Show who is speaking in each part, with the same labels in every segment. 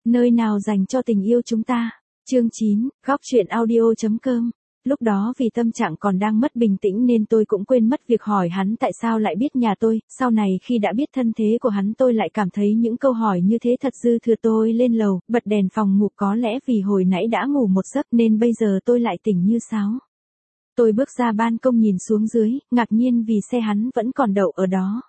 Speaker 1: nơi nào dành cho tình yêu chúng ta. Chương 9, góc truyện audio.com. Lúc đó vì tâm trạng còn đang mất bình tĩnh nên tôi cũng quên mất việc hỏi hắn tại sao lại biết nhà tôi, sau này khi đã biết thân thế của hắn tôi lại cảm thấy những câu hỏi như thế thật dư thừa. Tôi lên lầu, bật đèn phòng ngủ, có lẽ vì hồi nãy đã ngủ một giấc nên bây giờ tôi lại tỉnh như sáo. Tôi bước ra ban công nhìn xuống dưới, ngạc nhiên vì xe hắn vẫn còn đậu ở đó.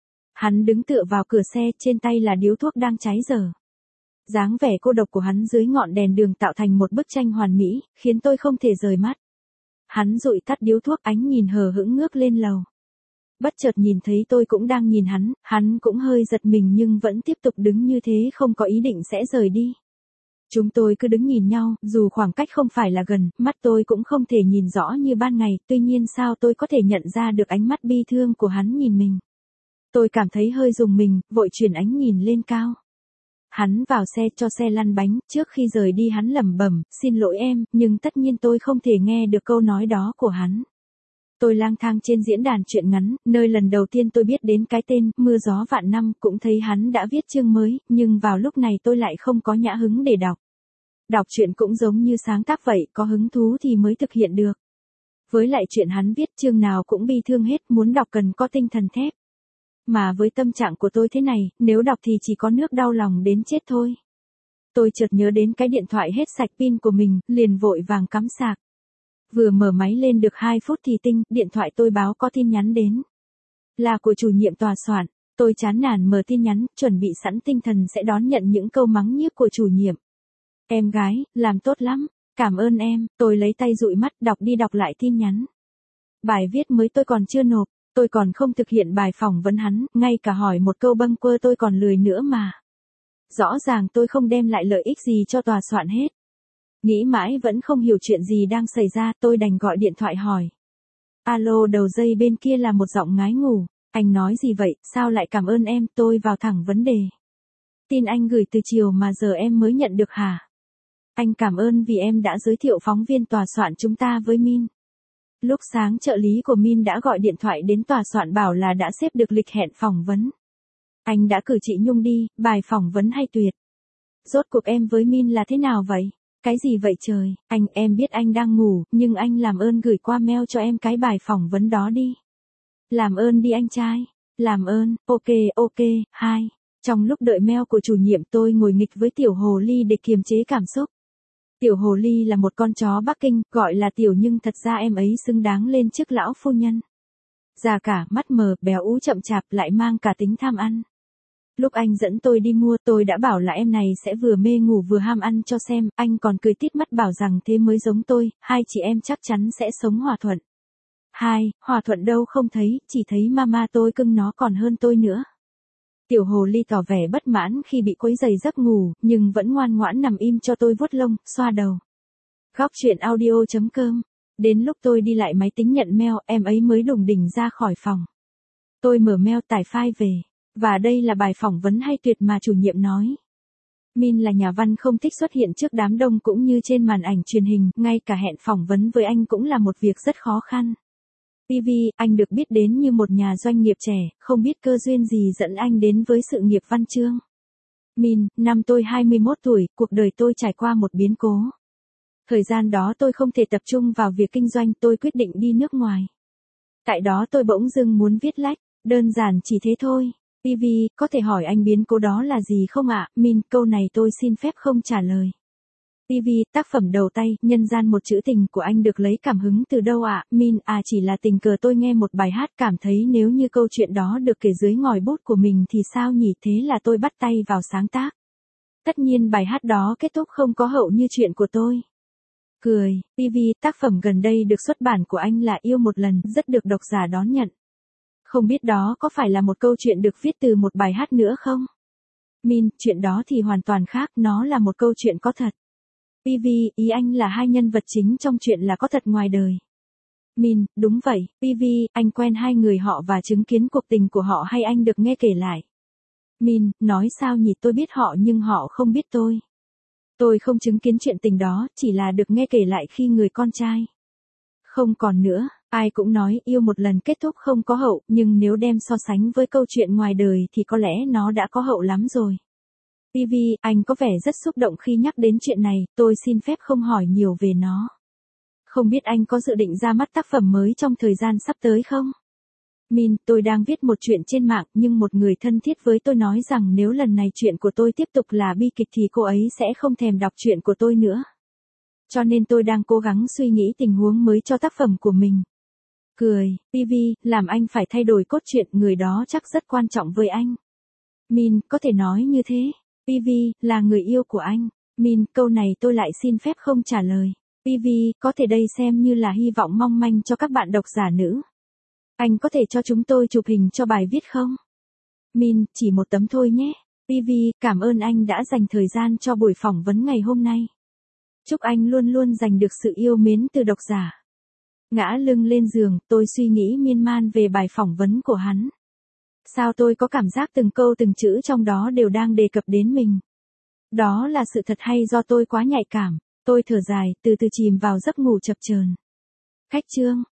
Speaker 1: Hắn đứng tựa vào cửa xe, trên tay là điếu thuốc đang cháy dở. Dáng vẻ cô độc của hắn dưới ngọn đèn đường tạo thành một bức tranh hoàn mỹ, khiến tôi không thể rời mắt. Hắn dụi tắt điếu thuốc, ánh nhìn hờ hững ngước lên lầu. Bất chợt nhìn thấy tôi cũng đang nhìn hắn cũng hơi giật mình nhưng vẫn tiếp tục đứng như thế, không có ý định sẽ rời đi. Chúng tôi cứ đứng nhìn nhau, dù khoảng cách không phải là gần, mắt tôi cũng không thể nhìn rõ như ban ngày, tuy nhiên sao tôi có thể nhận ra được ánh mắt bi thương của hắn nhìn mình. Tôi cảm thấy hơi rùng mình, vội chuyển ánh nhìn lên cao. Hắn vào xe cho xe lăn bánh, trước khi rời đi hắn lẩm bẩm, xin lỗi em, nhưng tất nhiên tôi không thể nghe được câu nói đó của hắn. Tôi lang thang trên diễn đàn truyện ngắn, nơi lần đầu tiên tôi biết đến cái tên Mưa Gió Vạn Năm, cũng thấy hắn đã viết chương mới, nhưng vào lúc này tôi lại không có nhã hứng để đọc. Đọc truyện cũng giống như sáng tác vậy, có hứng thú thì mới thực hiện được. Với lại chuyện hắn viết chương nào cũng bi thương hết, muốn đọc cần có tinh thần thép. Mà với tâm trạng của tôi thế này, nếu đọc thì chỉ có nước đau lòng đến chết thôi. Tôi chợt nhớ đến cái điện thoại hết sạch pin của mình, liền vội vàng cắm sạc. Vừa mở máy lên được 2 phút thì điện thoại tôi báo có tin nhắn đến. Là của chủ nhiệm tòa soạn. Tôi chán nản mở tin nhắn, chuẩn bị sẵn tinh thần sẽ đón nhận những câu mắng nhiếc của chủ nhiệm. Em gái, làm tốt lắm, cảm ơn em. Tôi lấy tay dụi mắt, đọc đi đọc lại tin nhắn. Bài viết mới tôi còn chưa nộp. Tôi còn không thực hiện bài phỏng vấn hắn, ngay cả hỏi một câu bâng quơ tôi còn lười nữa mà. Rõ ràng tôi không đem lại lợi ích gì cho tòa soạn hết. Nghĩ mãi vẫn không hiểu chuyện gì đang xảy ra, tôi đành gọi điện thoại hỏi. Alo, đầu dây bên kia là một giọng ngái ngủ. Anh nói gì vậy, sao lại cảm ơn em? Tôi vào thẳng vấn đề. Tin anh gửi từ chiều mà giờ em mới nhận được hả? Anh cảm ơn vì em đã giới thiệu phóng viên tòa soạn chúng ta với Min. Lúc sáng trợ lý của Min đã gọi điện thoại đến tòa soạn bảo là đã xếp được lịch hẹn phỏng vấn. Anh đã cử chị Nhung đi, bài phỏng vấn hay tuyệt. Rốt cuộc em với Min là thế nào vậy? Cái gì vậy trời, em biết anh đang ngủ, nhưng anh làm ơn gửi qua mail cho em cái bài phỏng vấn đó đi. Làm ơn đi anh trai. Làm ơn, ok, hai. Trong lúc đợi mail của chủ nhiệm tôi ngồi nghịch với Tiểu Hồ Ly để kiềm chế cảm xúc. Tiểu Hồ Ly là một con chó Bắc Kinh, gọi là Tiểu nhưng thật ra em ấy xứng đáng lên chức lão phu nhân. Già cả, mắt mờ, béo ú chậm chạp, lại mang cả tính tham ăn. Lúc anh dẫn tôi đi mua, tôi đã bảo là em này sẽ vừa mê ngủ vừa ham ăn cho xem, anh còn cười tít mắt bảo rằng thế mới giống tôi, hai chị em chắc chắn sẽ sống hòa thuận. Hòa thuận đâu không thấy, chỉ thấy mama tôi cưng nó còn hơn tôi nữa. Tiểu Hồ Ly tỏ vẻ bất mãn khi bị quấy rầy giấc ngủ, nhưng vẫn ngoan ngoãn nằm im cho tôi vuốt lông, xoa đầu. Góc truyện audio.com. Đến lúc tôi đi lại máy tính nhận mail, em ấy mới đùng đỉnh ra khỏi phòng. Tôi mở mail tải file về. Và đây là bài phỏng vấn hay tuyệt mà chủ nhiệm nói. Min là nhà văn không thích xuất hiện trước đám đông cũng như trên màn ảnh truyền hình, ngay cả hẹn phỏng vấn với anh cũng là một việc rất khó khăn. TV, anh được biết đến như một nhà doanh nghiệp trẻ, không biết cơ duyên gì dẫn anh đến với sự nghiệp văn chương. Min, năm tôi 21 tuổi, cuộc đời tôi trải qua một biến cố. Thời gian đó tôi không thể tập trung vào việc kinh doanh, tôi quyết định đi nước ngoài. Tại đó tôi bỗng dưng muốn viết lách, đơn giản chỉ thế thôi. TV, có thể hỏi anh biến cố đó là gì không ạ? Min, câu này tôi xin phép không trả lời. TV, tác phẩm đầu tay, nhân gian một chữ tình của anh được lấy cảm hứng từ đâu ạ? Min, chỉ là tình cờ tôi nghe một bài hát cảm thấy nếu như câu chuyện đó được kể dưới ngòi bút của mình thì sao nhỉ, thế là tôi bắt tay vào sáng tác. Tất nhiên bài hát đó kết thúc không có hậu như chuyện của tôi. Cười, TV, tác phẩm gần đây được xuất bản của anh là Yêu Một Lần, rất được độc giả đón nhận. Không biết đó có phải là một câu chuyện được viết từ một bài hát nữa không? Min, chuyện đó thì hoàn toàn khác, nó là một câu chuyện có thật. PV, ý anh là hai nhân vật chính trong chuyện là có thật ngoài đời. Min, đúng vậy, PV, anh quen hai người họ và chứng kiến cuộc tình của họ hay anh được nghe kể lại? Min, nói sao nhỉ, tôi biết họ nhưng họ không biết tôi. Tôi không chứng kiến chuyện tình đó, chỉ là được nghe kể lại khi người con trai. Không còn nữa, ai cũng nói yêu một lần kết thúc không có hậu, nhưng nếu đem so sánh với câu chuyện ngoài đời thì có lẽ nó đã có hậu lắm rồi. PV, anh có vẻ rất xúc động khi nhắc đến chuyện này, tôi xin phép không hỏi nhiều về nó. Không biết anh có dự định ra mắt tác phẩm mới trong thời gian sắp tới không? Min, tôi đang viết một chuyện trên mạng nhưng một người thân thiết với tôi nói rằng nếu lần này chuyện của tôi tiếp tục là bi kịch thì cô ấy sẽ không thèm đọc chuyện của tôi nữa. Cho nên tôi đang cố gắng suy nghĩ tình huống mới cho tác phẩm của mình. Cười, PV, làm anh phải thay đổi cốt truyện, người đó chắc rất quan trọng với anh. Min, có thể nói như thế. PV, là người yêu của anh. Min, câu này tôi lại xin phép không trả lời. PV, có thể đây xem như là hy vọng mong manh cho các bạn độc giả nữ. Anh có thể cho chúng tôi chụp hình cho bài viết không? Min, chỉ một tấm thôi nhé. PV, cảm ơn anh đã dành thời gian cho buổi phỏng vấn ngày hôm nay. Chúc anh luôn luôn giành được sự yêu mến từ độc giả. Ngã lưng lên giường, tôi suy nghĩ miên man về bài phỏng vấn của hắn. Sao tôi có cảm giác từng câu từng chữ trong đó đều đang đề cập đến mình? Đó là sự thật hay do tôi quá nhạy cảm? Tôi thở dài, từ từ chìm vào giấc ngủ chập chờn. Khách chương.